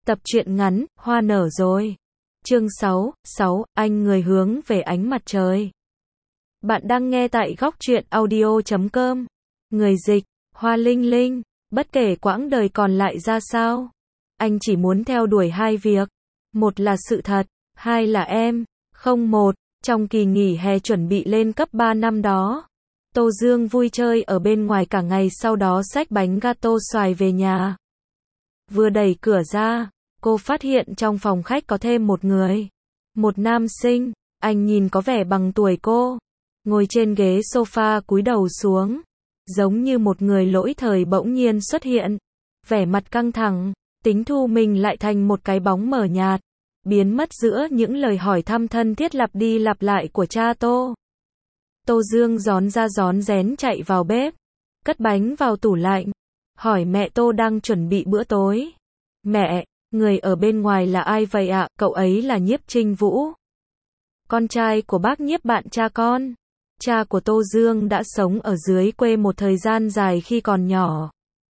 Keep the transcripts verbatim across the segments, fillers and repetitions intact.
Tập truyện ngắn, Hoa nở rồi. Chương sáu, sáu, anh người hướng về ánh mặt trời. Bạn đang nghe tại góc truyện audio chấm com. Người dịch, Hoa Linh Linh. Bất kể quãng đời còn lại ra sao, anh chỉ muốn theo đuổi hai việc. Một là sự thật, hai là em. Không một, trong kỳ nghỉ hè chuẩn bị lên cấp ba năm đó, Tô Dương vui chơi ở bên ngoài cả ngày, sau đó xách bánh gato xoài về nhà. Vừa đẩy cửa ra, cô phát hiện trong phòng khách có thêm một người. Một nam sinh, anh nhìn có vẻ bằng tuổi cô. Ngồi trên ghế sofa cúi đầu xuống. Giống như một người lỗi thời bỗng nhiên xuất hiện. Vẻ mặt căng thẳng, tính thu mình lại thành một cái bóng mờ nhạt. Biến mất giữa những lời hỏi thăm thân thiết lặp đi lặp lại của cha Tô. Tô Dương rón ra rón rén chạy vào bếp. Cất bánh vào tủ lạnh. Hỏi mẹ Tô đang chuẩn bị bữa tối. Mẹ, người ở bên ngoài là ai vậy ạ? Cậu ấy là Nhiếp Trinh Vũ, con trai của bác Nhiếp bạn cha con. Cha của Tô Dương đã sống ở dưới quê một thời gian dài khi còn nhỏ.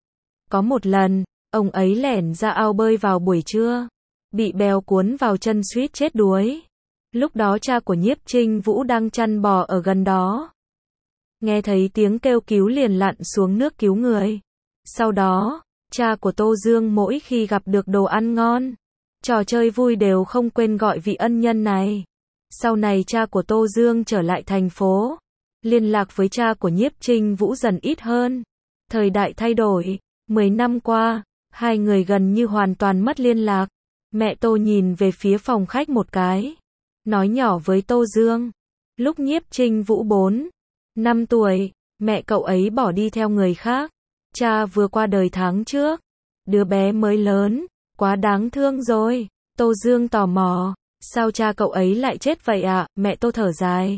Có một lần, ông ấy lẻn ra ao bơi vào buổi trưa, bị bèo cuốn vào chân suýt chết đuối. Lúc đó cha của Nhiếp Trinh Vũ đang chăn bò ở gần đó. Nghe thấy tiếng kêu cứu liền lặn xuống nước cứu người. Sau đó, cha của Tô Dương mỗi khi gặp được đồ ăn ngon, trò chơi vui đều không quên gọi vị ân nhân này. Sau này cha của Tô Dương trở lại thành phố, liên lạc với cha của Nhiếp Trinh Vũ dần ít hơn. Thời đại thay đổi, mười năm qua, hai người gần như hoàn toàn mất liên lạc. Mẹ Tô nhìn về phía phòng khách một cái, nói nhỏ với Tô Dương. Lúc Nhiếp Trinh Vũ bốn, năm tuổi, mẹ cậu ấy bỏ đi theo người khác. Cha vừa qua đời tháng trước. Đứa bé mới lớn, quá đáng thương rồi. Tô Dương tò mò, sao cha cậu ấy lại chết vậy ạ? À? Mẹ Tô thở dài,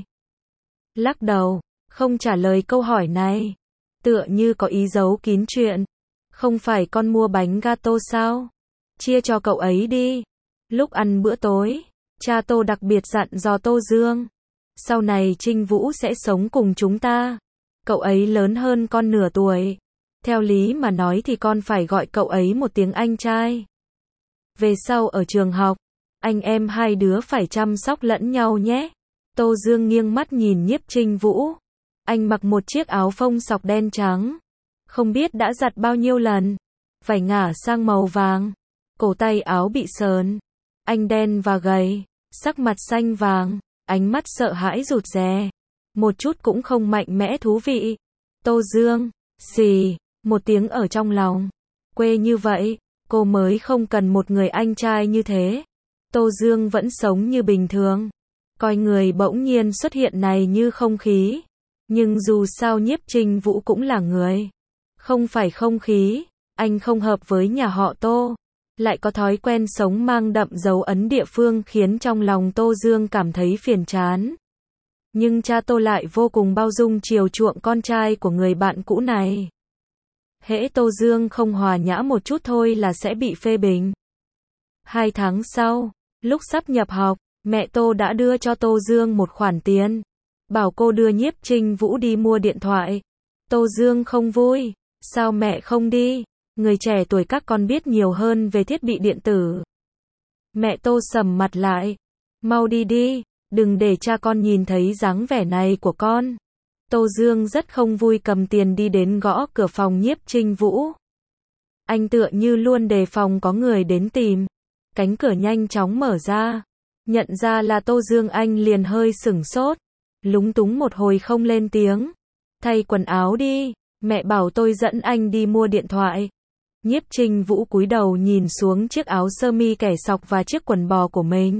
lắc đầu, không trả lời câu hỏi này. Tựa như có ý giấu kín chuyện. Không phải con mua bánh gato sao? Chia cho cậu ấy đi. Lúc ăn bữa tối, cha Tô đặc biệt dặn dò Tô Dương. Sau này Trinh Vũ sẽ sống cùng chúng ta. Cậu ấy lớn hơn con nửa tuổi. Theo lý mà nói thì con phải gọi cậu ấy một tiếng anh trai. Về sau ở trường học, anh em hai đứa phải chăm sóc lẫn nhau nhé. Tô Dương nghiêng mắt nhìn Nhiếp Trinh Vũ. Anh mặc một chiếc áo phông sọc đen trắng. Không biết đã giặt bao nhiêu lần. Vải ngả sang màu vàng. Cổ tay áo bị sờn. Anh đen và gầy, sắc mặt xanh vàng, ánh mắt sợ hãi rụt rè. Một chút cũng không mạnh mẽ thú vị. Tô Dương, xì. Một tiếng ở trong lòng. Quê như vậy, cô mới không cần một người anh trai như thế. Tô Dương vẫn sống như bình thường. Coi người bỗng nhiên xuất hiện này như không khí. Nhưng dù sao Nhiếp Trinh Vũ cũng là người. Không phải không khí. Anh không hợp với nhà họ Tô. Lại có thói quen sống mang đậm dấu ấn địa phương khiến trong lòng Tô Dương cảm thấy phiền chán. Nhưng cha Tô lại vô cùng bao dung chiều chuộng con trai của người bạn cũ này. Hễ Tô Dương không hòa nhã một chút thôi là sẽ bị phê bình. Hai tháng sau, lúc sắp nhập học, mẹ Tô đã đưa cho Tô Dương một khoản tiền. Bảo cô đưa Nhiếp Trinh Vũ đi mua điện thoại. Tô Dương không vui. Sao mẹ không đi? Người trẻ tuổi các con biết nhiều hơn về thiết bị điện tử. Mẹ Tô sầm mặt lại. Mau đi đi, đừng để cha con nhìn thấy dáng vẻ này của con. Tô Dương rất không vui cầm tiền đi đến gõ cửa phòng Nhiếp Trinh Vũ. Anh tựa như luôn đề phòng có người đến tìm. Cánh cửa nhanh chóng mở ra. Nhận ra là Tô Dương anh liền hơi sửng sốt. Lúng túng một hồi không lên tiếng. Thay quần áo đi, mẹ bảo tôi dẫn anh đi mua điện thoại. Nhiếp Trinh Vũ cúi đầu nhìn xuống chiếc áo sơ mi kẻ sọc và chiếc quần bò của mình.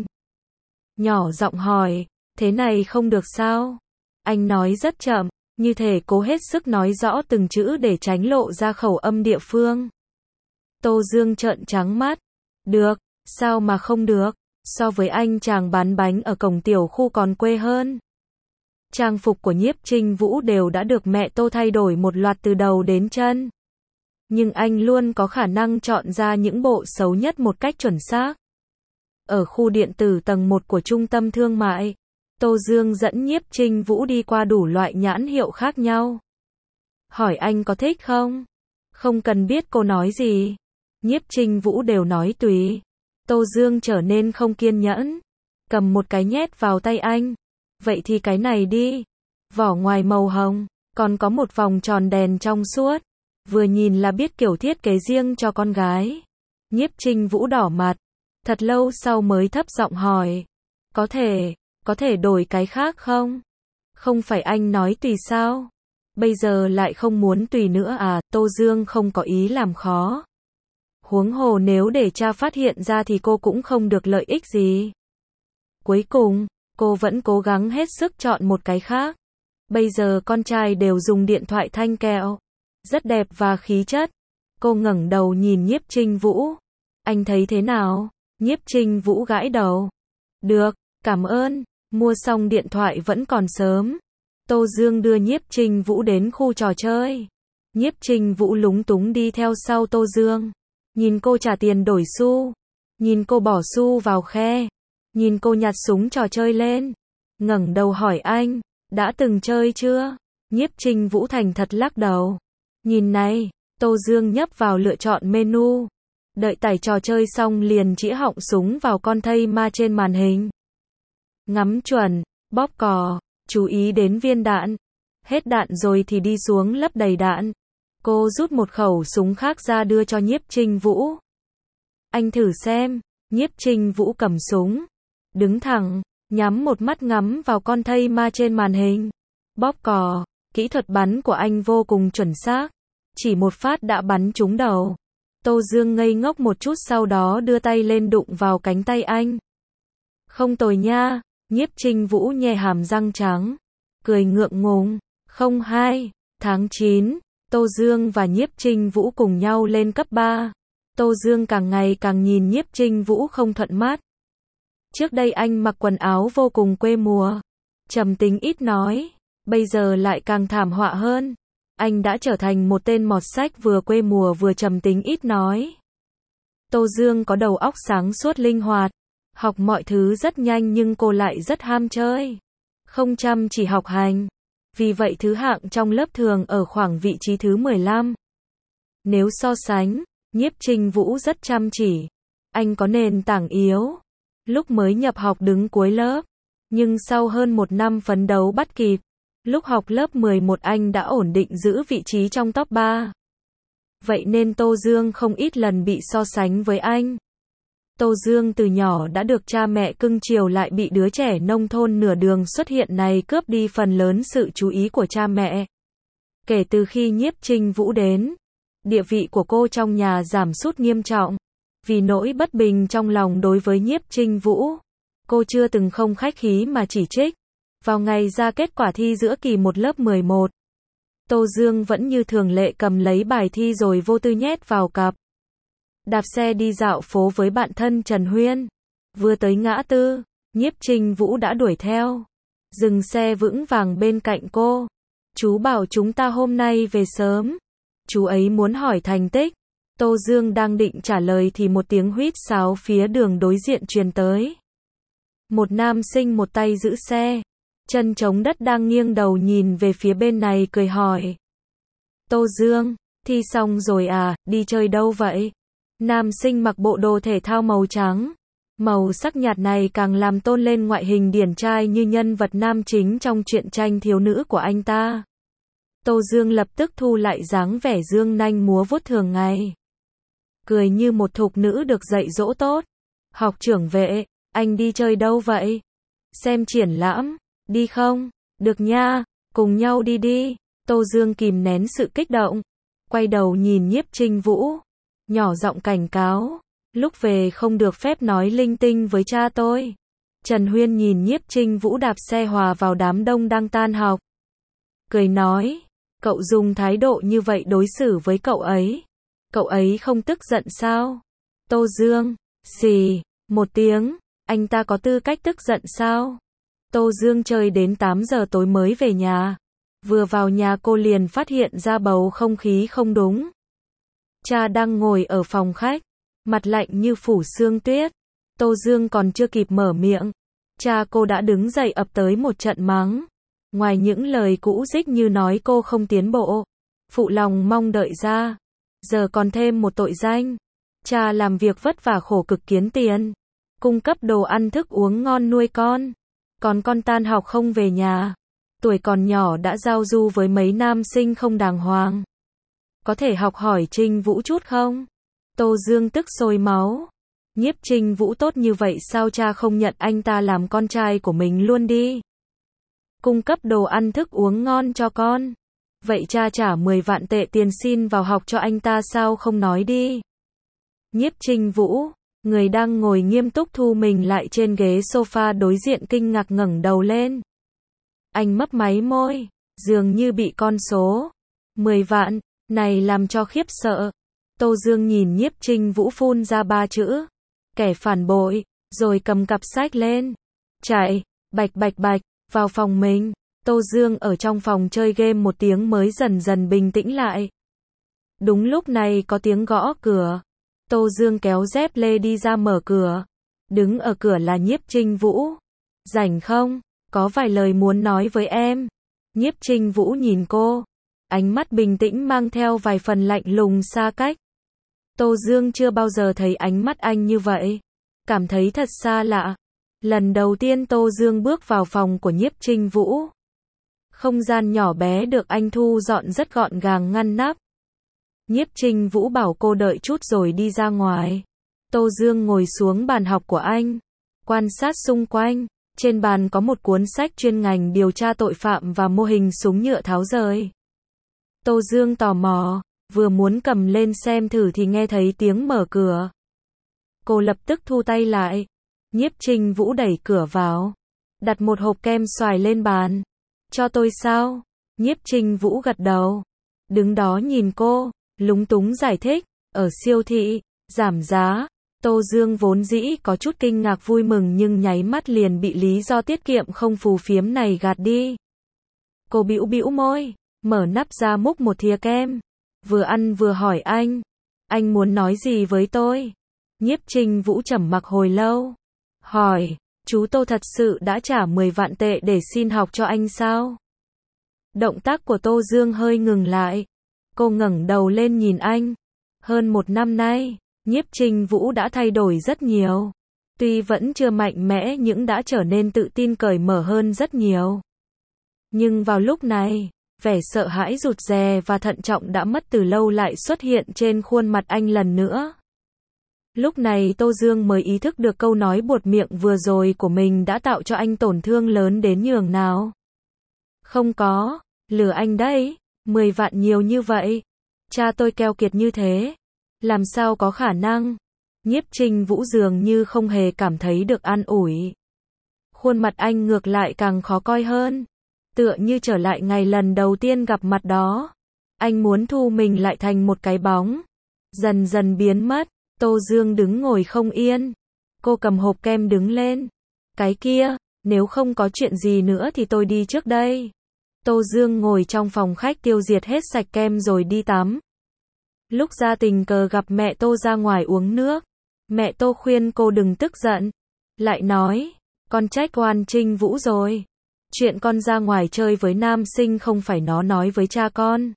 Nhỏ giọng hỏi, thế này không được sao? Anh nói rất chậm, như thể cố hết sức nói rõ từng chữ để tránh lộ ra khẩu âm địa phương. Tô Dương trợn trắng mắt. Được, sao mà không được? So với anh chàng bán bánh ở cổng tiểu khu còn quê hơn. Trang phục của Nhiếp Trinh Vũ đều đã được mẹ Tô thay đổi một loạt từ đầu đến chân. Nhưng anh luôn có khả năng chọn ra những bộ xấu nhất một cách chuẩn xác. Ở khu điện tử tầng một của trung tâm thương mại, Tô Dương dẫn Nhiếp Trinh Vũ đi qua đủ loại nhãn hiệu khác nhau. Hỏi anh có thích không? Không cần biết cô nói gì. Nhiếp Trinh Vũ đều nói tùy. Tô Dương trở nên không kiên nhẫn. Cầm một cái nhét vào tay anh. Vậy thì cái này đi. Vỏ ngoài màu hồng, còn có một vòng tròn đèn trong suốt. Vừa nhìn là biết kiểu thiết kế riêng cho con gái. Nhiếp Trinh Vũ đỏ mặt. Thật lâu sau mới thấp giọng hỏi. Có thể, có thể đổi cái khác không? Không phải anh nói tùy sao? Bây giờ lại không muốn tùy nữa à? Tô Dương không có ý làm khó. Huống hồ nếu để cha phát hiện ra thì cô cũng không được lợi ích gì. Cuối cùng, cô vẫn cố gắng hết sức chọn một cái khác. Bây giờ con trai đều dùng điện thoại thanh kẹo. Rất đẹp và khí chất. Cô ngẩng đầu nhìn Nhiếp Trinh Vũ. Anh thấy thế nào? Nhiếp Trinh Vũ gãi đầu. Được, cảm ơn. Mua xong điện thoại vẫn còn sớm. Tô Dương đưa Nhiếp Trinh Vũ đến khu trò chơi. Nhiếp Trinh Vũ lúng túng đi theo sau Tô Dương. Nhìn cô trả tiền đổi xu. Nhìn cô bỏ xu vào khe. Nhìn cô nhặt súng trò chơi lên. Ngẩng đầu hỏi anh, đã từng chơi chưa? Nhiếp Trinh Vũ thành thật lắc đầu. Nhìn này, Tô Dương nhấp vào lựa chọn menu. Đợi tải trò chơi xong liền chĩa họng súng vào con thây ma trên màn hình. Ngắm chuẩn, bóp cò, chú ý đến viên đạn. Hết đạn rồi thì đi xuống lấp đầy đạn. Cô rút một khẩu súng khác ra đưa cho Nhiếp Trinh Vũ. Anh thử xem. Nhiếp Trinh Vũ cầm súng. Đứng thẳng, nhắm một mắt ngắm vào con thây ma trên màn hình. Bóp cò, kỹ thuật bắn của anh vô cùng chuẩn xác. Chỉ một phát đã bắn trúng đầu. Tô Dương ngây ngốc một chút sau đó đưa tay lên đụng vào cánh tay anh. Không tồi nha. Nhiếp Trinh Vũ nhe hàm răng trắng. Cười ngượng ngùng. Không hai. Tháng chín. Tô Dương và Nhiếp Trinh Vũ cùng nhau lên cấp ba. Tô Dương càng ngày càng nhìn Nhiếp Trinh Vũ không thuận mắt. Trước đây anh mặc quần áo vô cùng quê mùa. Trầm tính ít nói. Bây giờ lại càng thảm họa hơn. Anh đã trở thành một tên mọt sách vừa quê mùa vừa trầm tính ít nói. Tô Dương có đầu óc sáng suốt linh hoạt. Học mọi thứ rất nhanh nhưng cô lại rất ham chơi. Không chăm chỉ học hành. Vì vậy thứ hạng trong lớp thường ở khoảng vị trí thứ mười lăm. Nếu so sánh, Nhiếp Trinh Vũ rất chăm chỉ. Anh có nền tảng yếu. Lúc mới nhập học đứng cuối lớp. Nhưng sau hơn một năm phấn đấu bắt kịp. Lúc học lớp mười một anh đã ổn định giữ vị trí trong top ba. Vậy nên Tô Dương không ít lần bị so sánh với anh. Tô Dương từ nhỏ đã được cha mẹ cưng chiều lại bị đứa trẻ nông thôn nửa đường xuất hiện này cướp đi phần lớn sự chú ý của cha mẹ. Kể từ khi Nhiếp Trinh Vũ đến, địa vị của cô trong nhà giảm sút nghiêm trọng. Vì nỗi bất bình trong lòng đối với Nhiếp Trinh Vũ, cô chưa từng không khách khí mà chỉ trích. Vào ngày ra kết quả thi giữa kỳ một lớp mười một, Tô Dương vẫn như thường lệ cầm lấy bài thi rồi vô tư nhét vào cặp. Đạp xe đi dạo phố với bạn thân Trần Huyên. Vừa tới ngã tư, Nhiếp Trinh Vũ đã đuổi theo. Dừng xe vững vàng bên cạnh cô. Chú bảo chúng ta hôm nay về sớm. Chú ấy muốn hỏi thành tích. Tô Dương đang định trả lời thì một tiếng huýt sáo phía đường đối diện truyền tới. Một nam sinh một tay giữ xe. Chân chống đất đang nghiêng đầu nhìn về phía bên này cười hỏi. Tô Dương, thi xong rồi à, đi chơi đâu vậy? Nam sinh mặc bộ đồ thể thao màu trắng. Màu sắc nhạt này càng làm tôn lên ngoại hình điển trai như nhân vật nam chính trong truyện tranh thiếu nữ của anh ta. Tô Dương lập tức thu lại dáng vẻ dương nanh múa vuốt thường ngày. Cười như một thục nữ được dạy dỗ tốt. Học trưởng Vệ, anh đi chơi đâu vậy? Xem triển lãm, đi không? Được nha, cùng nhau đi đi. Tô Dương kìm nén sự kích động. Quay đầu nhìn Nhiếp Trinh Vũ. Nhỏ giọng cảnh cáo. Lúc về không được phép nói linh tinh với cha tôi. Trần Huyên nhìn Nhiếp Trinh Vũ đạp xe hòa vào đám đông đang tan học. Cười nói. Cậu dùng thái độ như vậy đối xử với cậu ấy. Cậu ấy không tức giận sao? Tô Dương. Xì. Một tiếng. Anh ta có tư cách tức giận sao? Tô Dương chơi đến tám giờ tối mới về nhà. Vừa vào nhà cô liền phát hiện ra bầu không khí không đúng. Cha đang ngồi ở phòng khách. Mặt lạnh như phủ sương tuyết. Tô Dương còn chưa kịp mở miệng. Cha cô đã đứng dậy ập tới một trận mắng. Ngoài những lời cũ dích như nói cô không tiến bộ, phụ lòng mong đợi ra, giờ còn thêm một tội danh. Cha làm việc vất vả khổ cực kiếm tiền, cung cấp đồ ăn thức uống ngon nuôi con. Còn con tan học không về nhà, tuổi còn nhỏ đã giao du với mấy nam sinh không đàng hoàng. Có thể học hỏi Trinh Vũ chút không? Tô Dương tức sôi máu. Nhiếp Trinh Vũ tốt như vậy sao cha không nhận anh ta làm con trai của mình luôn đi? Cung cấp đồ ăn thức uống ngon cho con. Vậy cha trả mười vạn tệ tiền xin vào học cho anh ta sao không nói đi? Nhiếp Trinh Vũ, người đang ngồi nghiêm túc thu mình lại trên ghế sofa đối diện kinh ngạc ngẩng đầu lên. Anh mấp máy môi, dường như bị con số mười vạn này làm cho khiếp sợ. Tô Dương nhìn Nhiếp Trinh Vũ phun ra ba chữ, kẻ phản bội, rồi cầm cặp sách lên, chạy, bạch bạch bạch, vào phòng mình. Tô Dương ở trong phòng chơi game một tiếng mới dần dần bình tĩnh lại. Đúng lúc này có tiếng gõ cửa. Tô Dương kéo dép lê đi ra mở cửa. Đứng ở cửa là Nhiếp Trinh Vũ. Rảnh không? Có vài lời muốn nói với em. Nhiếp Trinh Vũ nhìn cô. Ánh mắt bình tĩnh mang theo vài phần lạnh lùng xa cách. Tô Dương chưa bao giờ thấy ánh mắt anh như vậy. Cảm thấy thật xa lạ. Lần đầu tiên Tô Dương bước vào phòng của Nhiếp Trinh Vũ. Không gian nhỏ bé được anh thu dọn rất gọn gàng ngăn nắp. Nhiếp Trinh Vũ bảo cô đợi chút rồi đi ra ngoài. Tô Dương ngồi xuống bàn học của anh, quan sát xung quanh. Trên bàn có một cuốn sách chuyên ngành điều tra tội phạm và mô hình súng nhựa tháo rời. Tô Dương tò mò, vừa muốn cầm lên xem thử thì nghe thấy tiếng mở cửa. Cô lập tức thu tay lại. Nhiếp Trinh Vũ đẩy cửa vào, đặt một hộp kem xoài lên bàn. Cho tôi sao? Nhiếp Trinh Vũ gật đầu, đứng đó nhìn cô, lúng túng giải thích, ở siêu thị, giảm giá. Tô Dương vốn dĩ có chút kinh ngạc vui mừng nhưng nháy mắt liền bị lý do tiết kiệm không phù phiếm này gạt đi. Cô bĩu bĩu môi, mở nắp ra múc một thìa kem, vừa ăn vừa hỏi anh, anh muốn nói gì với tôi? Nhiếp Trinh Vũ trầm mặc hồi lâu, hỏi, chú Tô thật sự đã trả mười vạn tệ để xin học cho anh sao? Động tác của Tô Dương hơi ngừng lại. Cô ngẩng đầu lên nhìn anh. Hơn một năm nay, Nhiếp Trinh Vũ đã thay đổi rất nhiều. Tuy vẫn chưa mạnh mẽ nhưng đã trở nên tự tin cởi mở hơn rất nhiều. Nhưng vào lúc này, vẻ sợ hãi rụt rè và thận trọng đã mất từ lâu lại xuất hiện trên khuôn mặt anh lần nữa. Lúc này Tô Dương mới ý thức được câu nói buột miệng vừa rồi của mình đã tạo cho anh tổn thương lớn đến nhường nào. Không có, lừa anh đấy, mười vạn nhiều như vậy. Cha tôi keo kiệt như thế. Làm sao có khả năng? Nhiếp Trinh Vũ dường như không hề cảm thấy được an ủi. Khuôn mặt anh ngược lại càng khó coi hơn. Tựa như trở lại ngày lần đầu tiên gặp mặt đó. Anh muốn thu mình lại thành một cái bóng. Dần dần biến mất. Tô Dương đứng ngồi không yên. Cô cầm hộp kem đứng lên. Cái kia, nếu không có chuyện gì nữa thì tôi đi trước đây. Tô Dương ngồi trong phòng khách tiêu diệt hết sạch kem rồi đi tắm. Lúc ra tình cờ gặp mẹ Tô ra ngoài uống nước. Mẹ Tô khuyên cô đừng tức giận. Lại nói, con trách oan Trinh Vũ rồi. Chuyện con ra ngoài chơi với nam sinh không phải nó nói với cha con.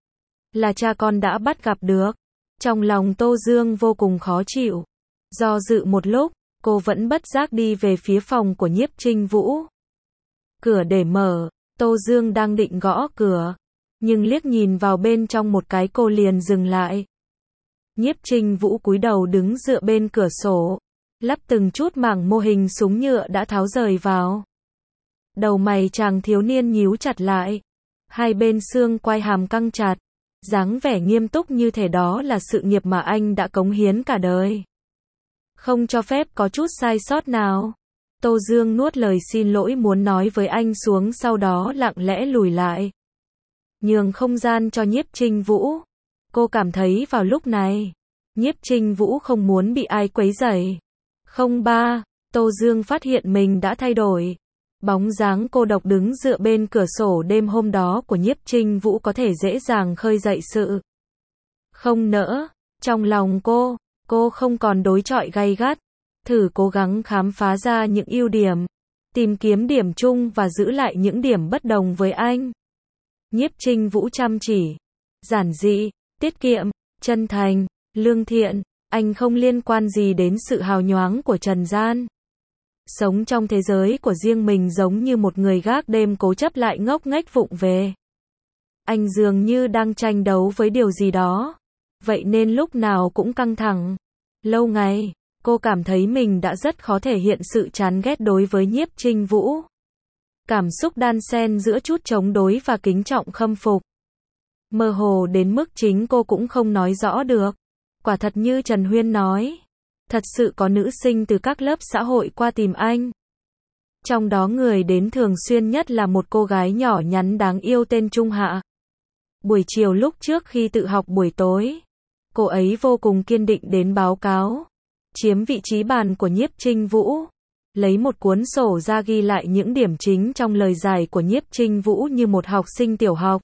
Là cha con đã bắt gặp được. Trong lòng Tô Dương vô cùng khó chịu. Do dự một lúc, cô vẫn bất giác đi về phía phòng của Nhiếp Trinh Vũ. Cửa để mở, Tô Dương đang định gõ cửa. Nhưng liếc nhìn vào bên trong một cái cô liền dừng lại. Nhiếp Trinh Vũ cúi đầu đứng dựa bên cửa sổ. Lắp từng chút mảng mô hình súng nhựa đã tháo rời vào. Đầu mày chàng thiếu niên nhíu chặt lại. Hai bên xương quai hàm căng chặt. Dáng vẻ nghiêm túc như thể đó là sự nghiệp mà anh đã cống hiến cả đời. Không cho phép có chút sai sót nào. Tô Dương nuốt lời xin lỗi muốn nói với anh xuống sau đó lặng lẽ lùi lại. Nhường không gian cho Nhiếp Trinh Vũ. Cô cảm thấy vào lúc này, Nhiếp Trinh Vũ không muốn bị ai quấy rầy. Không ba, Tô Dương phát hiện mình đã thay đổi. Bóng dáng cô độc đứng dựa bên cửa sổ đêm hôm đó của Nhiếp Trinh Vũ có thể dễ dàng khơi dậy sự không nỡ. Trong lòng cô, cô không còn đối chọi gay gắt. Thử cố gắng khám phá ra những ưu điểm. Tìm kiếm điểm chung và giữ lại những điểm bất đồng với anh. Nhiếp Trinh Vũ chăm chỉ, giản dị, tiết kiệm, chân thành, lương thiện. Anh không liên quan gì đến sự hào nhoáng của trần gian. Sống trong thế giới của riêng mình giống như một người gác đêm cố chấp lại ngốc nghếch vụng về. Anh dường như đang tranh đấu với điều gì đó. Vậy nên lúc nào cũng căng thẳng. Lâu ngày, cô cảm thấy mình đã rất khó thể hiện sự chán ghét đối với Nhiếp Trinh Vũ. Cảm xúc đan xen giữa chút chống đối và kính trọng khâm phục. Mơ hồ đến mức chính cô cũng không nói rõ được. Quả thật như Trần Huyên nói. Thật sự có nữ sinh từ các lớp xã hội qua tìm anh. Trong đó người đến thường xuyên nhất là một cô gái nhỏ nhắn đáng yêu tên Trung Hạ. Buổi chiều lúc trước khi tự học buổi tối, cô ấy vô cùng kiên định đến báo cáo, chiếm vị trí bàn của Nhiếp Trinh Vũ, lấy một cuốn sổ ra ghi lại những điểm chính trong lời giải của Nhiếp Trinh Vũ như một học sinh tiểu học.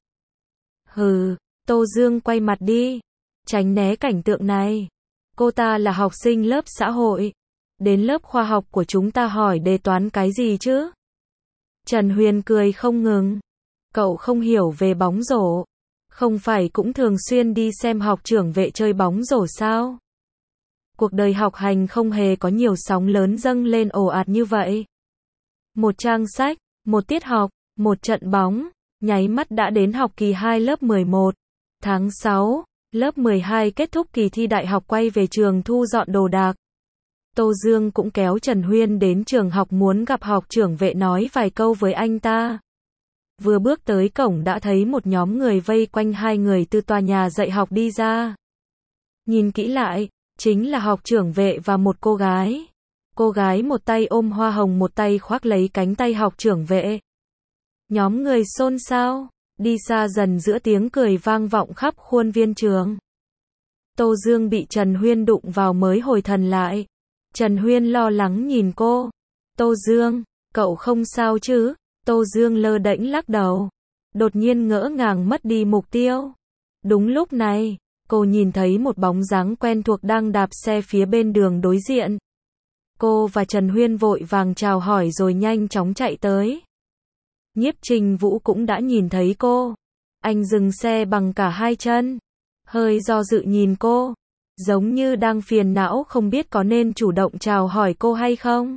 Hừ, Tô Dương quay mặt đi, tránh né cảnh tượng này. Cô ta là học sinh lớp xã hội, đến lớp khoa học của chúng ta hỏi đề toán cái gì chứ? Trần Huyền cười không ngừng. Cậu không hiểu về bóng rổ, không phải cũng thường xuyên đi xem học trưởng vệ chơi bóng rổ sao? Cuộc đời học hành không hề có nhiều sóng lớn dâng lên ồ ạt như vậy. Một trang sách, một tiết học, một trận bóng, nháy mắt đã đến học kỳ hai lớp mười một. Tháng sáu, lớp mười hai kết thúc kỳ thi đại học quay về trường thu dọn đồ đạc. Tô Dương cũng kéo Trần Huyên đến trường học muốn gặp học trưởng vệ nói vài câu với anh ta. Vừa bước tới cổng đã thấy một nhóm người vây quanh hai người từ tòa nhà dạy học đi ra. Nhìn kỹ lại, chính là học trưởng vệ và một cô gái. Cô gái một tay ôm hoa hồng một tay khoác lấy cánh tay học trưởng vệ. Nhóm người xôn xao, đi xa dần giữa tiếng cười vang vọng khắp khuôn viên trường. Tô Dương bị Trần Huyên đụng vào mới hồi thần lại. Trần Huyên lo lắng nhìn cô. Tô Dương, cậu không sao chứ? Tô Dương lơ đễnh lắc đầu. Đột nhiên ngỡ ngàng mất đi mục tiêu. Đúng lúc này, cô nhìn thấy một bóng dáng quen thuộc đang đạp xe phía bên đường đối diện. Cô và Trần Huyên vội vàng chào hỏi rồi nhanh chóng chạy tới. Nhiếp Trinh Vũ cũng đã nhìn thấy cô. Anh dừng xe bằng cả hai chân. Hơi do dự nhìn cô. Giống như đang phiền não không biết có nên chủ động chào hỏi cô hay không.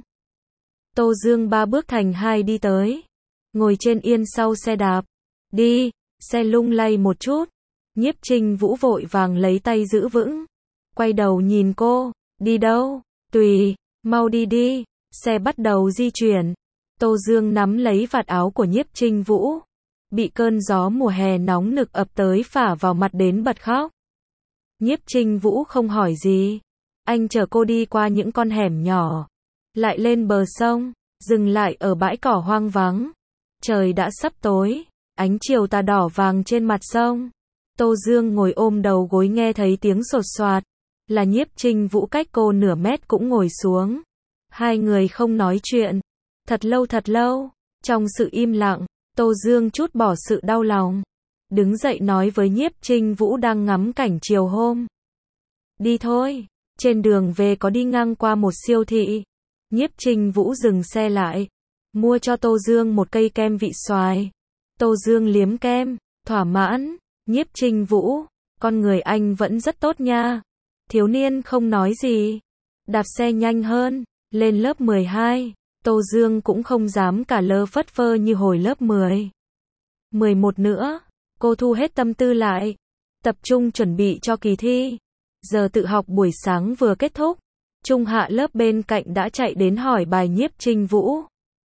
Tô Dương ba bước thành hai đi tới. Ngồi trên yên sau xe đạp. Đi, xe lung lay một chút. Nhiếp Trinh Vũ vội vàng lấy tay giữ vững. Quay đầu nhìn cô. Đi đâu? Tùy, mau đi đi. Xe bắt đầu di chuyển. Tô Dương nắm lấy vạt áo của Nhiếp Trinh Vũ. Bị cơn gió mùa hè nóng nực ập tới phả vào mặt đến bật khóc. Nhiếp Trinh Vũ không hỏi gì. Anh chở cô đi qua những con hẻm nhỏ. Lại lên bờ sông. Dừng lại ở bãi cỏ hoang vắng. Trời đã sắp tối. Ánh chiều tà đỏ vàng trên mặt sông. Tô Dương ngồi ôm đầu gối nghe thấy tiếng sột soạt. Là Nhiếp Trinh Vũ cách cô nửa mét cũng ngồi xuống. Hai người không nói chuyện. Thật lâu thật lâu. Trong sự im lặng, Tô Dương trút bỏ sự đau lòng. Đứng dậy nói với Nhiếp Trinh Vũ đang ngắm cảnh chiều hôm. Đi thôi. Trên đường về có đi ngang qua một siêu thị. Nhiếp Trinh Vũ dừng xe lại. Mua cho Tô Dương một cây kem vị xoài. Tô Dương liếm kem. Thỏa mãn. Nhiếp Trinh Vũ. Con người anh vẫn rất tốt nha. Thiếu niên không nói gì. Đạp xe nhanh hơn. Lên lớp mười hai. Tô Dương cũng không dám cả lơ phất phơ như hồi lớp mười. mười một nữa. Cô thu hết tâm tư lại. Tập trung chuẩn bị cho kỳ thi. Giờ tự học buổi sáng vừa kết thúc. Trung Hạ lớp bên cạnh đã chạy đến hỏi bài Nhiếp Trinh Vũ.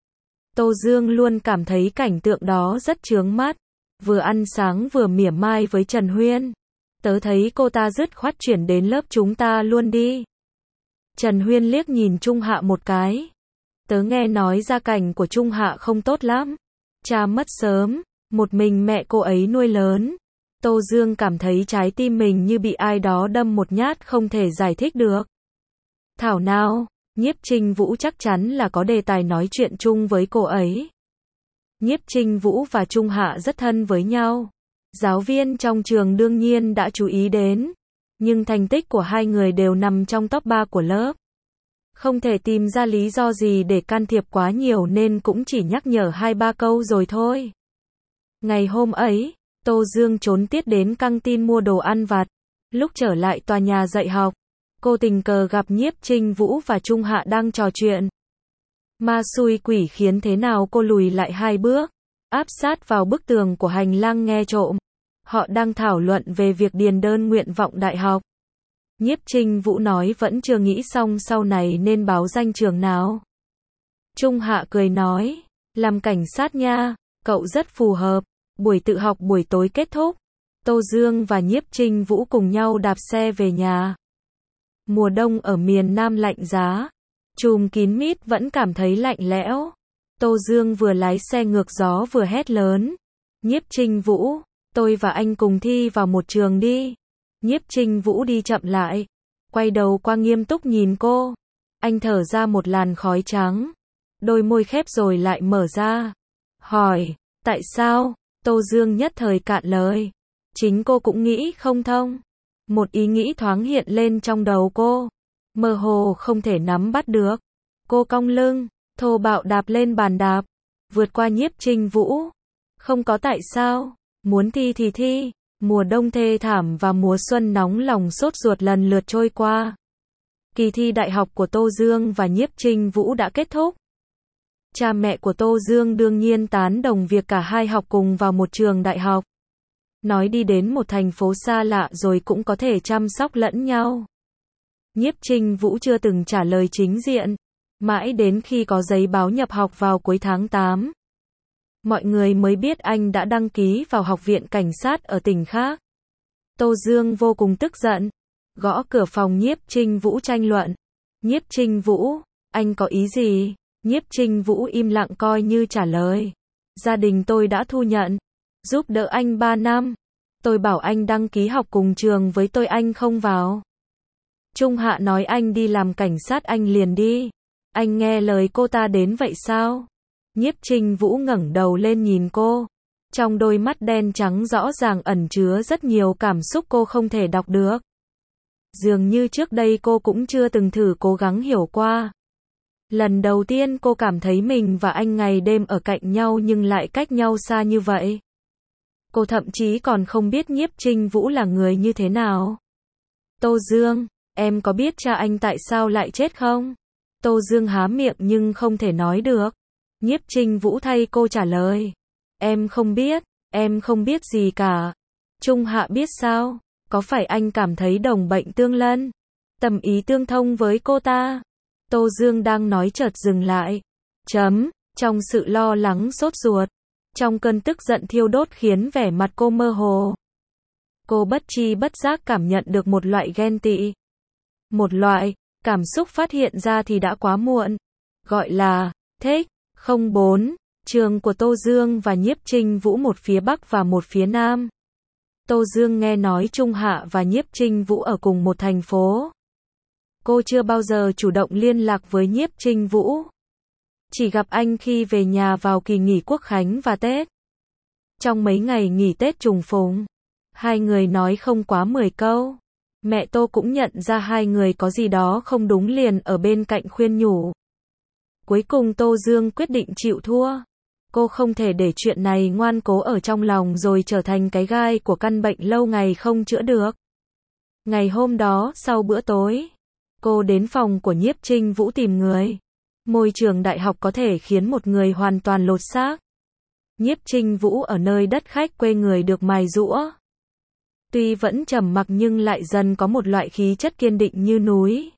Tô Dương luôn cảm thấy cảnh tượng đó rất chướng mắt. Vừa ăn sáng vừa mỉa mai với Trần Huyên. Tớ thấy cô ta dứt khoát chuyển đến lớp chúng ta luôn đi. Trần Huyên liếc nhìn Trung Hạ một cái. Tớ nghe nói gia cảnh của Trung Hạ không tốt lắm. Cha mất sớm, một mình mẹ cô ấy nuôi lớn. Tô Dương cảm thấy trái tim mình như bị ai đó đâm một nhát không thể giải thích được. Thảo nào, Nhiếp Trinh Vũ chắc chắn là có đề tài nói chuyện chung với cô ấy. Nhiếp Trinh Vũ và Trung Hạ rất thân với nhau. Giáo viên trong trường đương nhiên đã chú ý đến. Nhưng thành tích của hai người đều nằm trong top ba của lớp. Không thể tìm ra lý do gì để can thiệp quá nhiều nên cũng chỉ nhắc nhở hai ba câu rồi thôi. Ngày hôm ấy, Tô Dương trốn tiết đến căng tin mua đồ ăn vặt. Lúc trở lại tòa nhà dạy học, Cô tình cờ gặp Nhiếp Trinh Vũ và Trung Hạ đang trò chuyện. Ma xui quỷ khiến thế nào cô lùi lại hai bước, áp sát vào bức tường của hành lang nghe trộm. Họ đang thảo luận về việc điền đơn nguyện vọng đại học. Nhiếp Trinh Vũ nói vẫn chưa nghĩ xong sau này nên báo danh trường nào. Trung Hạ cười nói, làm cảnh sát nha, cậu rất phù hợp. Buổi tự học buổi tối kết thúc, Tô Dương và Nhiếp Trinh Vũ cùng nhau đạp xe về nhà. Mùa đông ở miền Nam lạnh giá, trùm kín mít vẫn cảm thấy lạnh lẽo. Tô Dương vừa lái xe ngược gió vừa hét lớn, Nhiếp Trinh Vũ, tôi và anh cùng thi vào một trường đi. Nhiếp Trinh Vũ đi chậm lại, quay đầu qua nghiêm túc nhìn cô. Anh thở ra một làn khói trắng, đôi môi khép rồi lại mở ra. Hỏi, tại sao? Tô Dương nhất thời cạn lời. Chính cô cũng nghĩ không thông. Một ý nghĩ thoáng hiện lên trong đầu cô, mơ hồ không thể nắm bắt được. Cô cong lưng, thô bạo đạp lên bàn đạp, vượt qua Nhiếp Trinh Vũ. Không có tại sao, muốn thi thì thi. Mùa đông thê thảm và mùa xuân nóng lòng sốt ruột lần lượt trôi qua. Kỳ thi đại học của Tô Dương và Nhiếp Trinh Vũ đã kết thúc. Cha mẹ của Tô Dương đương nhiên tán đồng việc cả hai học cùng vào một trường đại học. Nói đi đến một thành phố xa lạ rồi cũng có thể chăm sóc lẫn nhau. Nhiếp Trinh Vũ chưa từng trả lời chính diện, mãi đến khi có giấy báo nhập học vào cuối tháng tám. Mọi người mới biết anh đã đăng ký vào học viện cảnh sát ở tỉnh khác. Tô Dương vô cùng tức giận, gõ cửa phòng Nhiếp Trinh Vũ tranh luận. Nhiếp Trinh Vũ, anh có ý gì? Nhiếp Trinh Vũ im lặng coi như trả lời. Gia đình tôi đã thu nhận, giúp đỡ anh ba năm. Tôi bảo anh đăng ký học cùng trường với tôi anh không vào. Trung Hạ nói anh đi làm cảnh sát anh liền đi. Anh nghe lời cô ta đến vậy sao? Nhiếp Trinh Vũ ngẩng đầu lên nhìn cô. Trong đôi mắt đen trắng rõ ràng ẩn chứa rất nhiều cảm xúc cô không thể đọc được. Dường như trước đây cô cũng chưa từng thử cố gắng hiểu qua. Lần đầu tiên cô cảm thấy mình và anh ngày đêm ở cạnh nhau nhưng lại cách nhau xa như vậy. Cô thậm chí còn không biết Nhiếp Trinh Vũ là người như thế nào. Tô Dương, em có biết cha anh tại sao lại chết không? Tô Dương há miệng nhưng không thể nói được. Nhiếp Trinh Vũ thay cô trả lời. Em không biết, em không biết gì cả. Trung Hạ biết sao? Có phải anh cảm thấy đồng bệnh tương lân? Tâm ý tương thông với cô ta? Tô Dương đang nói chợt dừng lại. Chấm, trong sự lo lắng sốt ruột, trong cơn tức giận thiêu đốt khiến vẻ mặt cô mơ hồ. Cô bất tri bất giác cảm nhận được một loại ghen tị. Một loại cảm xúc phát hiện ra thì đã quá muộn. Gọi là thích. Không bốn. Trường của Tô Dương và Nhiếp Trinh Vũ một phía Bắc và một phía Nam. Tô Dương nghe nói Trung Hạ và Nhiếp Trinh Vũ ở cùng một thành phố. Cô chưa bao giờ chủ động liên lạc với Nhiếp Trinh Vũ. Chỉ gặp anh khi về nhà vào kỳ nghỉ Quốc khánh và Tết. Trong mấy ngày nghỉ Tết trùng phùng, hai người nói không quá mười câu. Mẹ Tô cũng nhận ra hai người có gì đó không đúng liền ở bên cạnh khuyên nhủ. Cuối cùng Tô Dương quyết định chịu thua. Cô không thể để chuyện này ngoan cố ở trong lòng rồi trở thành cái gai của căn bệnh lâu ngày không chữa được. Ngày hôm đó, sau bữa tối, cô đến phòng của Nhiếp Trinh Vũ tìm người. Môi trường đại học có thể khiến một người hoàn toàn lột xác. Nhiếp Trinh Vũ ở nơi đất khách quê người được mài giũa. Tuy vẫn trầm mặc nhưng lại dần có một loại khí chất kiên định như núi.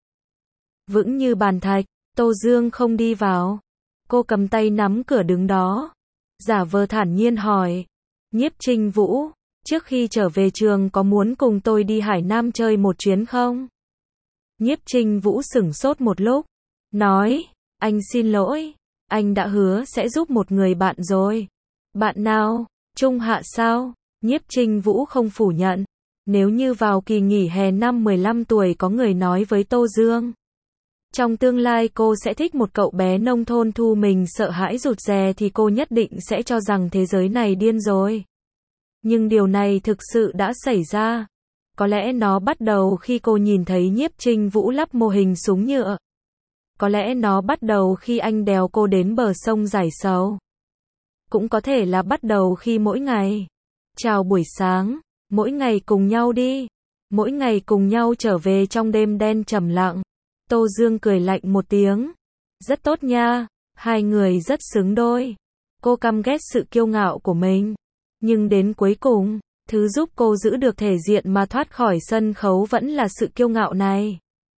Vững như bàn thạch. Tô Dương không đi vào. Cô cầm tay nắm cửa đứng đó. Giả vờ thản nhiên hỏi. Nhiếp Trinh Vũ, trước khi trở về trường có muốn cùng tôi đi Hải Nam chơi một chuyến không? Nhiếp Trinh Vũ sửng sốt một lúc. Nói, anh xin lỗi. Anh đã hứa sẽ giúp một người bạn rồi. Bạn nào? Trung Hạ sao? Nhiếp Trinh Vũ không phủ nhận. Nếu như vào kỳ nghỉ hè năm mười lăm tuổi có người nói với Tô Dương. Trong tương lai cô sẽ thích một cậu bé nông thôn thu mình sợ hãi rụt rè thì cô nhất định sẽ cho rằng thế giới này điên rồi. Nhưng điều này thực sự đã xảy ra. Có lẽ nó bắt đầu khi cô nhìn thấy Nhiếp Trinh Vũ lắp mô hình súng nhựa. Có lẽ nó bắt đầu khi anh đèo cô đến bờ sông Giải Sầu. Cũng có thể là bắt đầu khi mỗi ngày. Chào buổi sáng, mỗi ngày cùng nhau đi. Mỗi ngày cùng nhau trở về trong đêm đen trầm lặng. Tô Dương cười lạnh một tiếng. Rất tốt nha, hai người rất xứng đôi. Cô căm ghét sự kiêu ngạo của mình. Nhưng đến cuối cùng, thứ giúp cô giữ được thể diện mà thoát khỏi sân khấu vẫn là sự kiêu ngạo này.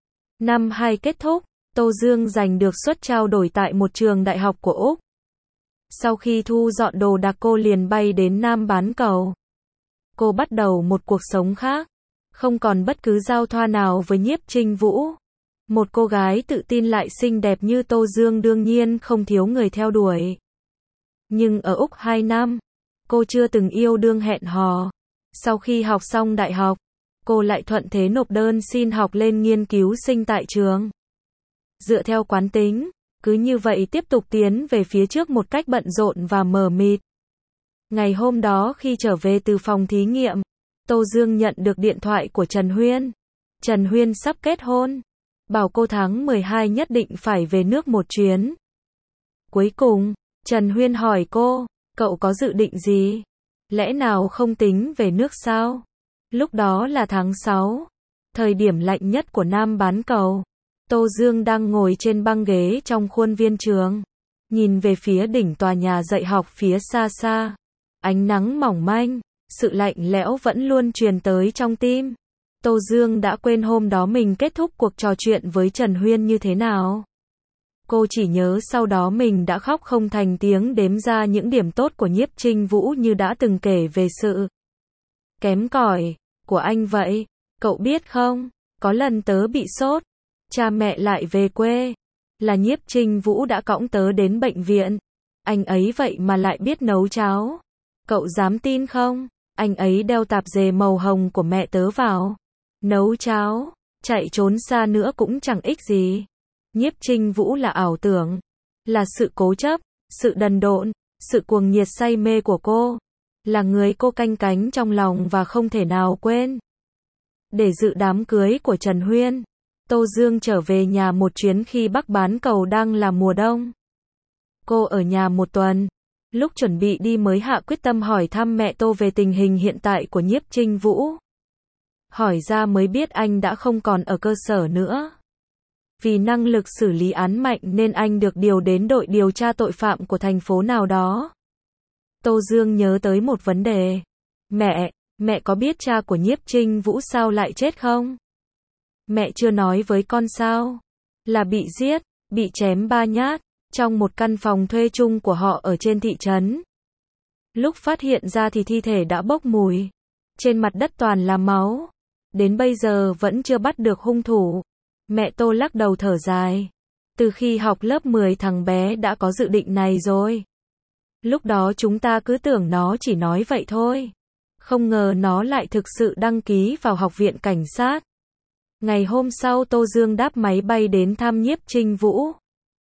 Năm hai kết thúc, Tô Dương giành được suất trao đổi tại một trường đại học của Úc. Sau khi thu dọn đồ đạc cô liền bay đến Nam bán cầu. Cô bắt đầu một cuộc sống khác, không còn bất cứ giao thoa nào với Nhiếp Trinh Vũ. Một cô gái tự tin lại xinh đẹp như Tô Dương đương nhiên không thiếu người theo đuổi. Nhưng ở Úc hai năm, cô chưa từng yêu đương hẹn hò. Sau khi học xong đại học, cô lại thuận thế nộp đơn xin học lên nghiên cứu sinh tại trường. Dựa theo quán tính, cứ như vậy tiếp tục tiến về phía trước một cách bận rộn và mờ mịt. Ngày hôm đó khi trở về từ phòng thí nghiệm, Tô Dương nhận được điện thoại của Trần Huyên. Trần Huyên sắp kết hôn, bảo cô tháng mười hai nhất định phải về nước một chuyến. Cuối cùng, Trần Huyên hỏi cô, cậu có dự định gì? Lẽ nào không tính về nước sao? Lúc đó là tháng sáu, thời điểm lạnh nhất của Nam bán cầu. Tô Dương đang ngồi trên băng ghế trong khuôn viên trường, nhìn về phía đỉnh tòa nhà dạy học phía xa xa. Ánh nắng mỏng manh, sự lạnh lẽo vẫn luôn truyền tới trong tim. Tô Dương đã quên hôm đó mình kết thúc cuộc trò chuyện với Trần Huyên như thế nào. Cô chỉ nhớ sau đó mình đã khóc không thành tiếng đếm ra những điểm tốt của Nhiếp Trinh Vũ như đã từng kể về sự kém cỏi của anh vậy. Cậu biết không, có lần tớ bị sốt, cha mẹ lại về quê, là Nhiếp Trinh Vũ đã cõng tớ đến bệnh viện. Anh ấy vậy mà lại biết nấu cháo. Cậu dám tin không? Anh ấy đeo tạp dề màu hồng của mẹ tớ vào. Nấu cháo, chạy trốn xa nữa cũng chẳng ích gì. Nhiếp Trinh Vũ là ảo tưởng, là sự cố chấp, sự đần độn, sự cuồng nhiệt say mê của cô, là người cô canh cánh trong lòng và không thể nào quên. Để dự đám cưới của Trần Huyên, Tô Dương trở về nhà một chuyến khi Bắc bán cầu đang là mùa đông. Cô ở nhà một tuần, lúc chuẩn bị đi mới hạ quyết tâm hỏi thăm mẹ Tô về tình hình hiện tại của Nhiếp Trinh Vũ. Hỏi ra mới biết anh đã không còn ở cơ sở nữa. Vì năng lực xử lý án mạnh nên anh được điều đến đội điều tra tội phạm của thành phố nào đó. Tô Dương nhớ tới một vấn đề. Mẹ, mẹ có biết cha của Nhiếp Trinh Vũ sao lại chết không? Mẹ chưa nói với con sao? Là bị giết, bị chém ba nhát, trong một căn phòng thuê chung của họ ở trên thị trấn. Lúc phát hiện ra thì thi thể đã bốc mùi. Trên mặt đất toàn là máu. Đến bây giờ vẫn chưa bắt được hung thủ. Mẹ Tô lắc đầu thở dài. Từ khi học lớp mười thằng bé đã có dự định này rồi. Lúc đó chúng ta cứ tưởng nó chỉ nói vậy thôi. Không ngờ nó lại thực sự đăng ký vào học viện cảnh sát. Ngày hôm sau Tô Dương đáp máy bay đến thăm Nhiếp Trinh Vũ.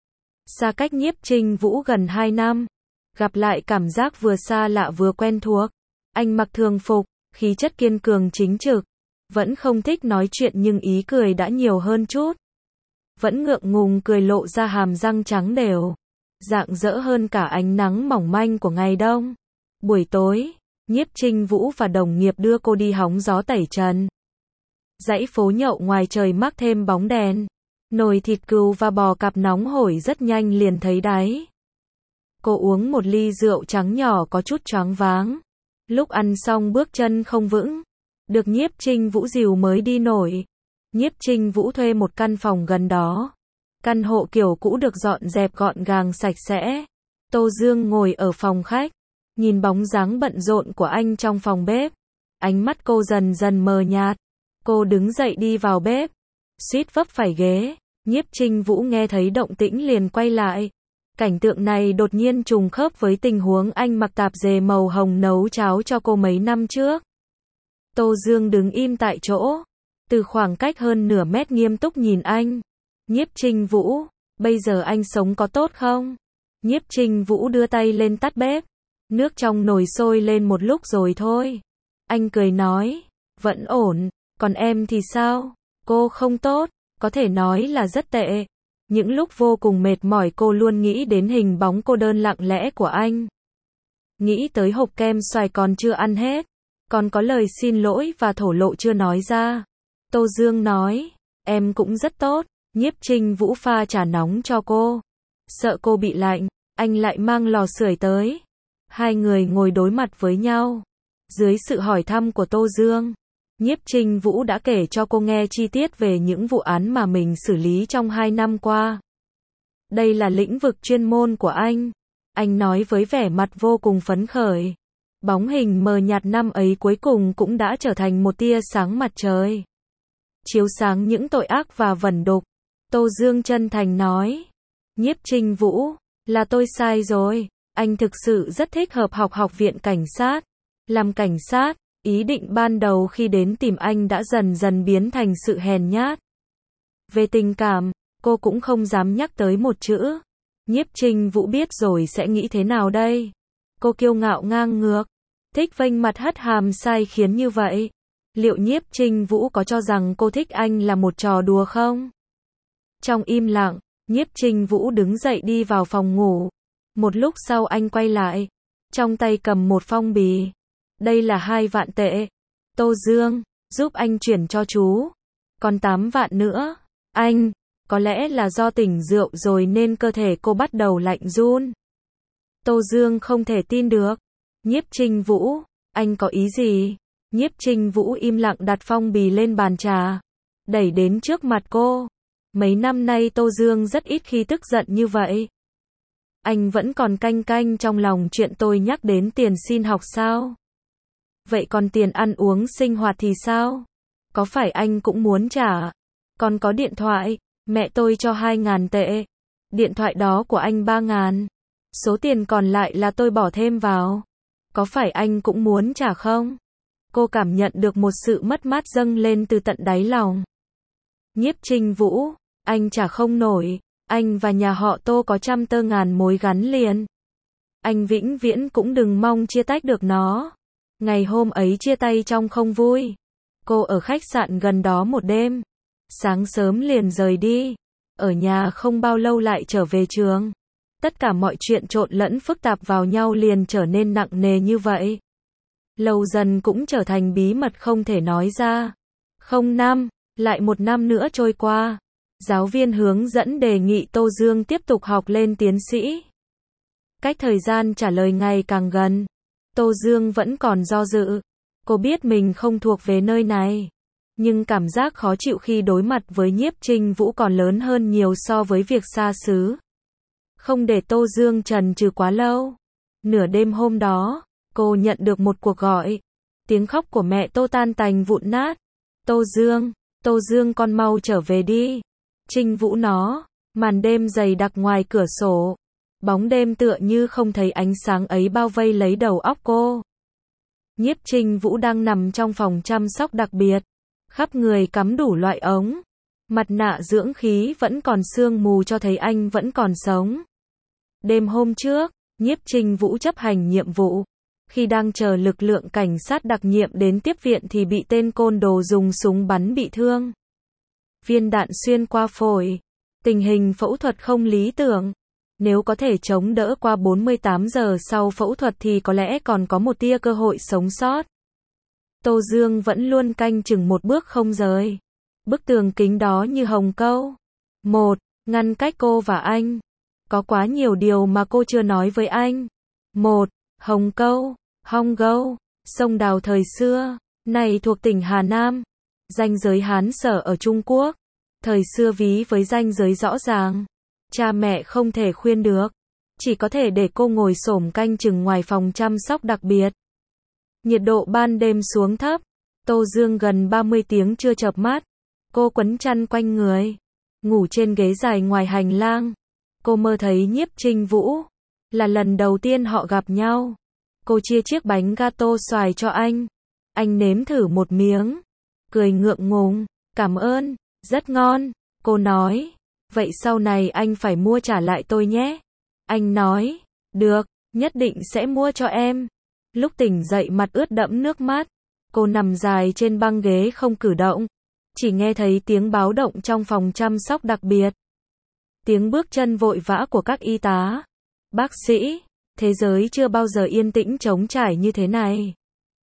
Xa cách Nhiếp Trinh Vũ gần hai năm. Gặp lại cảm giác vừa xa lạ vừa quen thuộc. Anh mặc thường phục, khí chất kiên cường chính trực. Vẫn không thích nói chuyện nhưng ý cười đã nhiều hơn chút. Vẫn ngượng ngùng cười lộ ra hàm răng trắng đều. Rạng rỡ hơn cả ánh nắng mỏng manh của ngày đông. Buổi tối, Nhiếp Trinh Vũ và đồng nghiệp đưa cô đi hóng gió tẩy trần. Dãy phố nhậu ngoài trời mắc thêm bóng đèn. Nồi thịt cừu và bò cạp nóng hổi rất nhanh liền thấy đáy. Cô uống một ly rượu trắng nhỏ có chút choáng váng. Lúc ăn xong bước chân không vững. Được Nhiếp Trinh Vũ dìu mới đi nổi. Nhiếp Trinh Vũ thuê một căn phòng gần đó. Căn hộ kiểu cũ được dọn dẹp gọn gàng sạch sẽ. Tô Dương ngồi ở phòng khách, nhìn bóng dáng bận rộn của anh trong phòng bếp. Ánh mắt cô dần dần mờ nhạt. Cô đứng dậy đi vào bếp, suýt vấp phải ghế. Nhiếp Trinh Vũ nghe thấy động tĩnh liền quay lại. Cảnh tượng này đột nhiên trùng khớp với tình huống anh mặc tạp dề màu hồng nấu cháo cho cô mấy năm trước. Tô Dương đứng im tại chỗ, từ khoảng cách hơn nửa mét nghiêm túc nhìn anh. Nhiếp Trinh Vũ, bây giờ anh sống có tốt không? Nhiếp Trinh Vũ đưa tay lên tắt bếp. Nước trong nồi sôi lên một lúc rồi thôi. Anh cười nói, vẫn ổn, còn em thì sao? Cô không tốt, có thể nói là rất tệ. Những lúc vô cùng mệt mỏi cô luôn nghĩ đến hình bóng cô đơn lặng lẽ của anh. Nghĩ tới hộp kem xoài còn chưa ăn hết. Còn có lời xin lỗi và thổ lộ chưa nói ra. Tô Dương nói, em cũng rất tốt. Nhiếp Trinh Vũ pha trà nóng cho cô. Sợ cô bị lạnh, anh lại mang lò sưởi tới. Hai người ngồi đối mặt với nhau. Dưới sự hỏi thăm của Tô Dương, Nhiếp Trinh Vũ đã kể cho cô nghe chi tiết về những vụ án mà mình xử lý trong hai năm qua. Đây là lĩnh vực chuyên môn của anh. Anh nói với vẻ mặt vô cùng phấn khởi. Bóng hình mờ nhạt năm ấy cuối cùng cũng đã trở thành một tia sáng mặt trời, chiếu sáng những tội ác và vẩn đục. Tô Dương chân thành nói, Nhiếp Trinh Vũ, là tôi sai rồi. Anh thực sự rất thích hợp học học viện cảnh sát. Làm cảnh sát, ý định ban đầu khi đến tìm anh đã dần dần biến thành sự hèn nhát. Về tình cảm, cô cũng không dám nhắc tới một chữ. Nhiếp Trinh Vũ biết rồi sẽ nghĩ thế nào đây? Cô kiêu ngạo ngang ngược, thích vênh mặt hất hàm sai khiến như vậy. Liệu Nhiếp Trinh Vũ có cho rằng cô thích anh là một trò đùa không? Trong im lặng, Nhiếp Trinh Vũ đứng dậy đi vào phòng ngủ. Một lúc sau anh quay lại, trong tay cầm một phong bì. Đây là hai vạn tệ. Tô Dương, giúp anh chuyển cho chú. Còn tám vạn nữa. Anh, có lẽ là do tỉnh rượu rồi nên cơ thể cô bắt đầu lạnh run. Tô Dương không thể tin được. Nhiếp Trinh Vũ, anh có ý gì? Nhiếp Trinh Vũ im lặng đặt phong bì lên bàn trà, đẩy đến trước mặt cô. Mấy năm nay Tô Dương rất ít khi tức giận như vậy. Anh vẫn còn canh canh trong lòng chuyện tôi nhắc đến tiền xin học sao? Vậy còn tiền ăn uống sinh hoạt thì sao? Có phải anh cũng muốn trả? Còn có điện thoại, mẹ tôi cho hai ngàn tệ. Điện thoại đó của anh ba ngàn. Số tiền còn lại là tôi bỏ thêm vào. Có phải anh cũng muốn trả không? Cô cảm nhận được một sự mất mát dâng lên từ tận đáy lòng. Nhiếp Trinh Vũ, anh trả không nổi. Anh và nhà họ Tô có trăm tơ ngàn mối gắn liền. Anh vĩnh viễn cũng đừng mong chia tách được nó. Ngày hôm ấy chia tay trong không vui. Cô ở khách sạn gần đó một đêm. Sáng sớm liền rời đi. Ở nhà không bao lâu lại trở về trường. Tất cả mọi chuyện trộn lẫn phức tạp vào nhau liền trở nên nặng nề như vậy. Lâu dần cũng trở thành bí mật không thể nói ra. Không năm, lại một năm nữa trôi qua. Giáo viên hướng dẫn đề nghị Tô Dương tiếp tục học lên tiến sĩ. Cách thời gian trả lời ngày càng gần. Tô Dương vẫn còn do dự. Cô biết mình không thuộc về nơi này. Nhưng cảm giác khó chịu khi đối mặt với Nhiếp Trinh Vũ còn lớn hơn nhiều so với việc xa xứ. Không để Tô Dương chần chừ quá lâu. Nửa đêm hôm đó, cô nhận được một cuộc gọi. Tiếng khóc của mẹ Tô tan tành vụn nát. Tô Dương, Tô Dương con mau trở về đi. Trinh Vũ nó, màn đêm dày đặc ngoài cửa sổ. Bóng đêm tựa như không thấy ánh sáng ấy bao vây lấy đầu óc cô. Nhiếp Trinh Vũ đang nằm trong phòng chăm sóc đặc biệt. Khắp người cắm đủ loại ống. Mặt nạ dưỡng khí vẫn còn sương mù cho thấy anh vẫn còn sống. Đêm hôm trước, Nhiếp Trinh Vũ chấp hành nhiệm vụ. Khi đang chờ lực lượng cảnh sát đặc nhiệm đến tiếp viện thì bị tên côn đồ dùng súng bắn bị thương. Viên đạn xuyên qua phổi. Tình hình phẫu thuật không lý tưởng. Nếu có thể chống đỡ qua bốn mươi tám giờ sau phẫu thuật thì có lẽ còn có một tia cơ hội sống sót. Tô Dương vẫn luôn canh chừng một bước không rời. Bức tường kính đó như hồng câu. Một, ngăn cách cô và anh. Có quá nhiều điều mà cô chưa nói với anh. Một, hồng câu, hong gâu, sông Đào thời xưa, này thuộc tỉnh Hà Nam. Ranh giới Hán Sở ở Trung Quốc. Thời xưa ví với ranh giới rõ ràng. Cha mẹ không thể khuyên được. Chỉ có thể để cô ngồi xổm canh chừng ngoài phòng chăm sóc đặc biệt. Nhiệt độ ban đêm xuống thấp. Tô Dương gần ba mươi tiếng chưa chợp mắt. Cô quấn chăn quanh người. Ngủ trên ghế dài ngoài hành lang. Cô mơ thấy Nhiếp Trinh Vũ. Là lần đầu tiên họ gặp nhau. Cô chia chiếc bánh gato xoài cho anh. Anh nếm thử một miếng. Cười ngượng ngùng. Cảm ơn, rất ngon. Cô nói. Vậy sau này anh phải mua trả lại tôi nhé. Anh nói. Được, nhất định sẽ mua cho em. Lúc tỉnh dậy mặt ướt đẫm nước mắt. Cô nằm dài trên băng ghế không cử động. Chỉ nghe thấy tiếng báo động trong phòng chăm sóc đặc biệt. Tiếng bước chân vội vã của các y tá. Bác sĩ, thế giới chưa bao giờ yên tĩnh trống trải như thế này.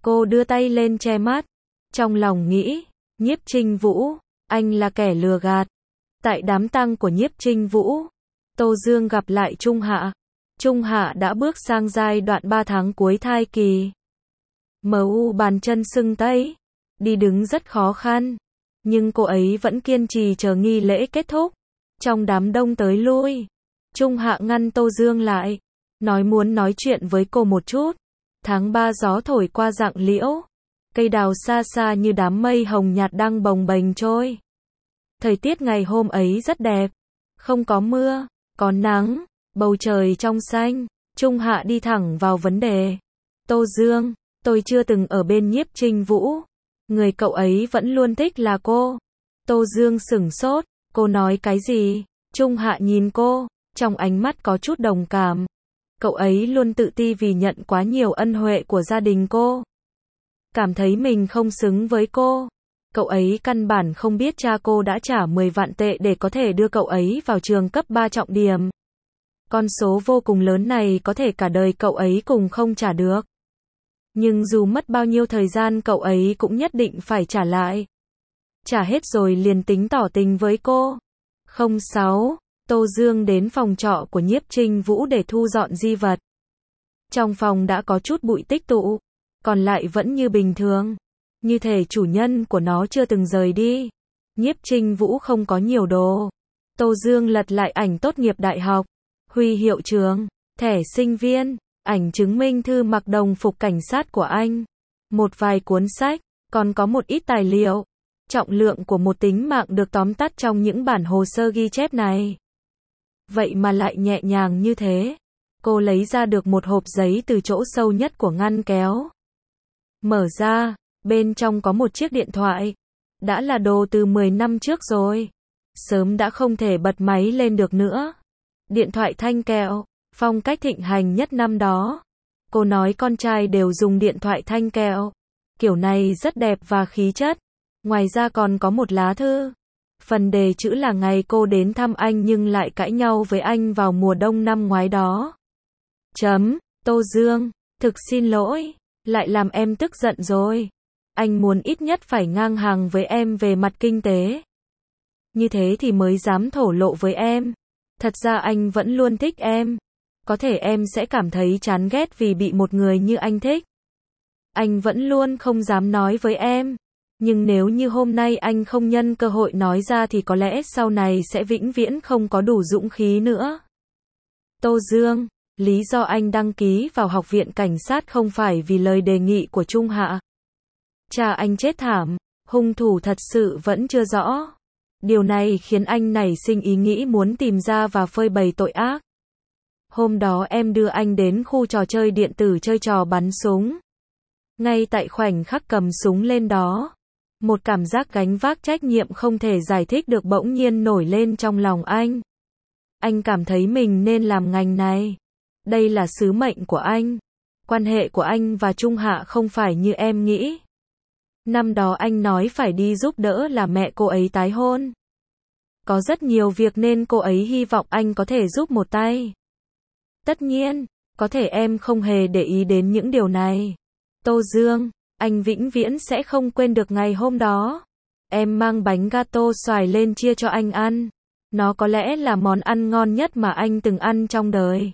Cô đưa tay lên che mắt. Trong lòng nghĩ, Nhiếp Trinh Vũ, anh là kẻ lừa gạt. Tại đám tang của Nhiếp Trinh Vũ, Tô Dương gặp lại Trung Hạ. Trung Hạ đã bước sang giai đoạn ba tháng cuối thai kỳ. em u bàn chân sưng tấy, đi đứng rất khó khăn. Nhưng cô ấy vẫn kiên trì chờ nghi lễ kết thúc. Trong đám đông tới lui, Trung Hạ ngăn Tô Dương lại, nói muốn nói chuyện với cô một chút. Tháng ba gió thổi qua rặng liễu, cây đào xa xa như đám mây hồng nhạt đang bồng bềnh trôi. Thời tiết ngày hôm ấy rất đẹp, không có mưa, có nắng, bầu trời trong xanh. Trung Hạ đi thẳng vào vấn đề. Tô Dương, tôi chưa từng ở bên Nhiếp Trinh Vũ. Người cậu ấy vẫn luôn thích là cô. Tô Dương sửng sốt, cô nói cái gì? Trung Hạ nhìn cô, trong ánh mắt có chút đồng cảm. Cậu ấy luôn tự ti vì nhận quá nhiều ân huệ của gia đình cô. Cảm thấy mình không xứng với cô. Cậu ấy căn bản không biết cha cô đã trả mười vạn tệ để có thể đưa cậu ấy vào trường cấp ba trọng điểm. Con số vô cùng lớn này có thể cả đời cậu ấy cùng không trả được. Nhưng dù mất bao nhiêu thời gian cậu ấy cũng nhất định phải trả lại. Trả hết rồi liền tính tỏ tình với cô. không sáu. Tô Dương đến phòng trọ của Nhiếp Trinh Vũ để thu dọn di vật. Trong phòng đã có chút bụi tích tụ, còn lại vẫn như bình thường. Như thể chủ nhân của nó chưa từng rời đi. Nhiếp Trinh Vũ không có nhiều đồ. Tô Dương lật lại ảnh tốt nghiệp đại học, huy hiệu trường, thẻ sinh viên, ảnh chứng minh thư mặc đồng phục cảnh sát của anh, một vài cuốn sách, còn có một ít tài liệu. Trọng lượng của một tính mạng được tóm tắt trong những bản hồ sơ ghi chép này. Vậy mà lại nhẹ nhàng như thế. Cô lấy ra được một hộp giấy từ chỗ sâu nhất của ngăn kéo. Mở ra, bên trong có một chiếc điện thoại. Đã là đồ từ mười năm trước rồi. Sớm đã không thể bật máy lên được nữa. Điện thoại thanh kẹo, phong cách thịnh hành nhất năm đó. Cô nói con trai đều dùng điện thoại thanh kẹo. Kiểu này rất đẹp và khí chất. Ngoài ra còn có một lá thư. Phần đề chữ là ngày cô đến thăm anh nhưng lại cãi nhau với anh vào mùa đông năm ngoái đó. Chấm, Tô Dương, thực xin lỗi, lại làm em tức giận rồi. Anh muốn ít nhất phải ngang hàng với em về mặt kinh tế. Như thế thì mới dám thổ lộ với em. Thật ra anh vẫn luôn thích em. Có thể em sẽ cảm thấy chán ghét vì bị một người như anh thích. Anh vẫn luôn không dám nói với em. Nhưng nếu như hôm nay anh không nhân cơ hội nói ra thì có lẽ sau này sẽ vĩnh viễn không có đủ dũng khí nữa. Tô Dương, lý do anh đăng ký vào học viện cảnh sát không phải vì lời đề nghị của Trung Hạ. Cha anh chết thảm, hung thủ thật sự vẫn chưa rõ. Điều này khiến anh nảy sinh ý nghĩ muốn tìm ra và phơi bày tội ác. Hôm đó em đưa anh đến khu trò chơi điện tử chơi trò bắn súng. Ngay tại khoảnh khắc cầm súng lên đó, một cảm giác gánh vác trách nhiệm không thể giải thích được bỗng nhiên nổi lên trong lòng anh. Anh cảm thấy mình nên làm ngành này. Đây là sứ mệnh của anh. Quan hệ của anh và Trung Hạ không phải như em nghĩ. Năm đó anh nói phải đi giúp đỡ là mẹ cô ấy tái hôn. Có rất nhiều việc nên cô ấy hy vọng anh có thể giúp một tay. Tất nhiên, có thể em không hề để ý đến những điều này. Tô Dương, anh vĩnh viễn sẽ không quên được ngày hôm đó. Em mang bánh gato xoài lên chia cho anh ăn. Nó có lẽ là món ăn ngon nhất mà anh từng ăn trong đời.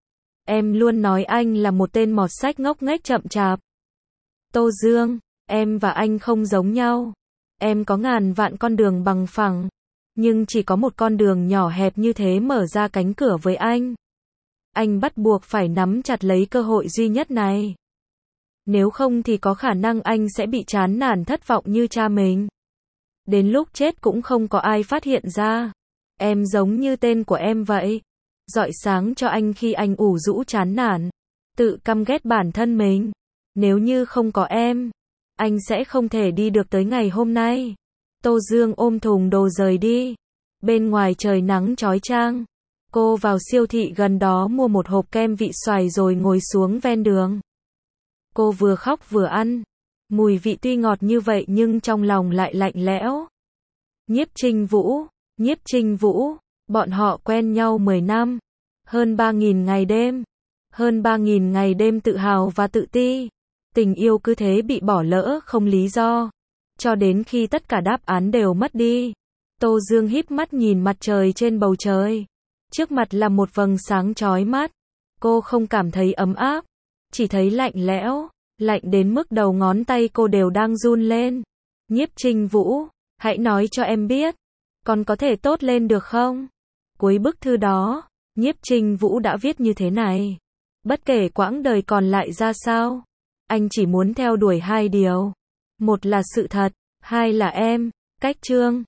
Em luôn nói anh là một tên mọt sách ngốc nghếch chậm chạp. Tô Dương, em và anh không giống nhau. Em có ngàn vạn con đường bằng phẳng. Nhưng chỉ có một con đường nhỏ hẹp như thế mở ra cánh cửa với anh. Anh bắt buộc phải nắm chặt lấy cơ hội duy nhất này. Nếu không thì có khả năng anh sẽ bị chán nản thất vọng như cha mình. Đến lúc chết cũng không có ai phát hiện ra. Em giống như tên của em vậy. Rọi sáng cho anh khi anh ủ rũ chán nản. Tự căm ghét bản thân mình. Nếu như không có em, anh sẽ không thể đi được tới ngày hôm nay. Tô Dương ôm thùng đồ rời đi. Bên ngoài trời nắng chói chang. Cô vào siêu thị gần đó mua một hộp kem vị xoài rồi ngồi xuống ven đường. Cô vừa khóc vừa ăn. Mùi vị tuy ngọt như vậy nhưng trong lòng lại lạnh lẽo. Nhiếp Trinh Vũ, Nhiếp Trinh Vũ, bọn họ quen nhau mười năm. Hơn ba nghìn ngày đêm. Hơn ba nghìn ngày đêm tự hào và tự ti. Tình yêu cứ thế bị bỏ lỡ không lý do. Cho đến khi tất cả đáp án đều mất đi. Tô Dương híp mắt nhìn mặt trời trên bầu trời. Trước mặt là một vầng sáng chói mắt. Cô không cảm thấy ấm áp, chỉ thấy lạnh lẽo, lạnh đến mức đầu ngón tay cô đều đang run lên. Nhiếp Trinh Vũ, hãy nói cho em biết, con có thể tốt lên được không? Cuối bức thư đó, Nhiếp Trinh Vũ đã viết như thế này. Bất kể quãng đời còn lại ra sao, anh chỉ muốn theo đuổi hai điều. Một là sự thật, hai là em. Cách chương